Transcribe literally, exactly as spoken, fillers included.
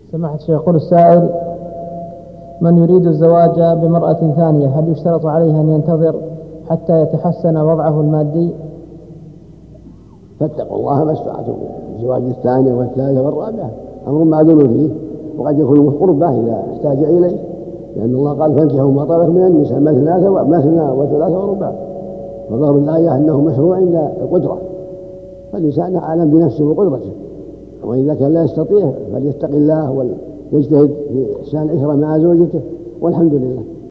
سماحة الشيخ، يقول السائل: من يريد الزواج بامرأة ثانية هل يشترط عليه أن ينتظر حتى يتحسن وضعه المادي؟ فاتقوا الله ما استطعتم. الزواج الثانية والثالثة والرابعة أمر معذور فيه، وقد يكون قربة إذا احتاج إليه، لأن الله قال: فانكحوا ما طاب من النساء مثنى وثلاثة ورباع. فظاهر الآية أنه مشروع عند القدرة، فالإنسان أعلم بنفسه وقدرته، وإذا كان لا يستطيع فليتق الله ويجتهد في إحسان العشرة مع زوجته، والحمد لله.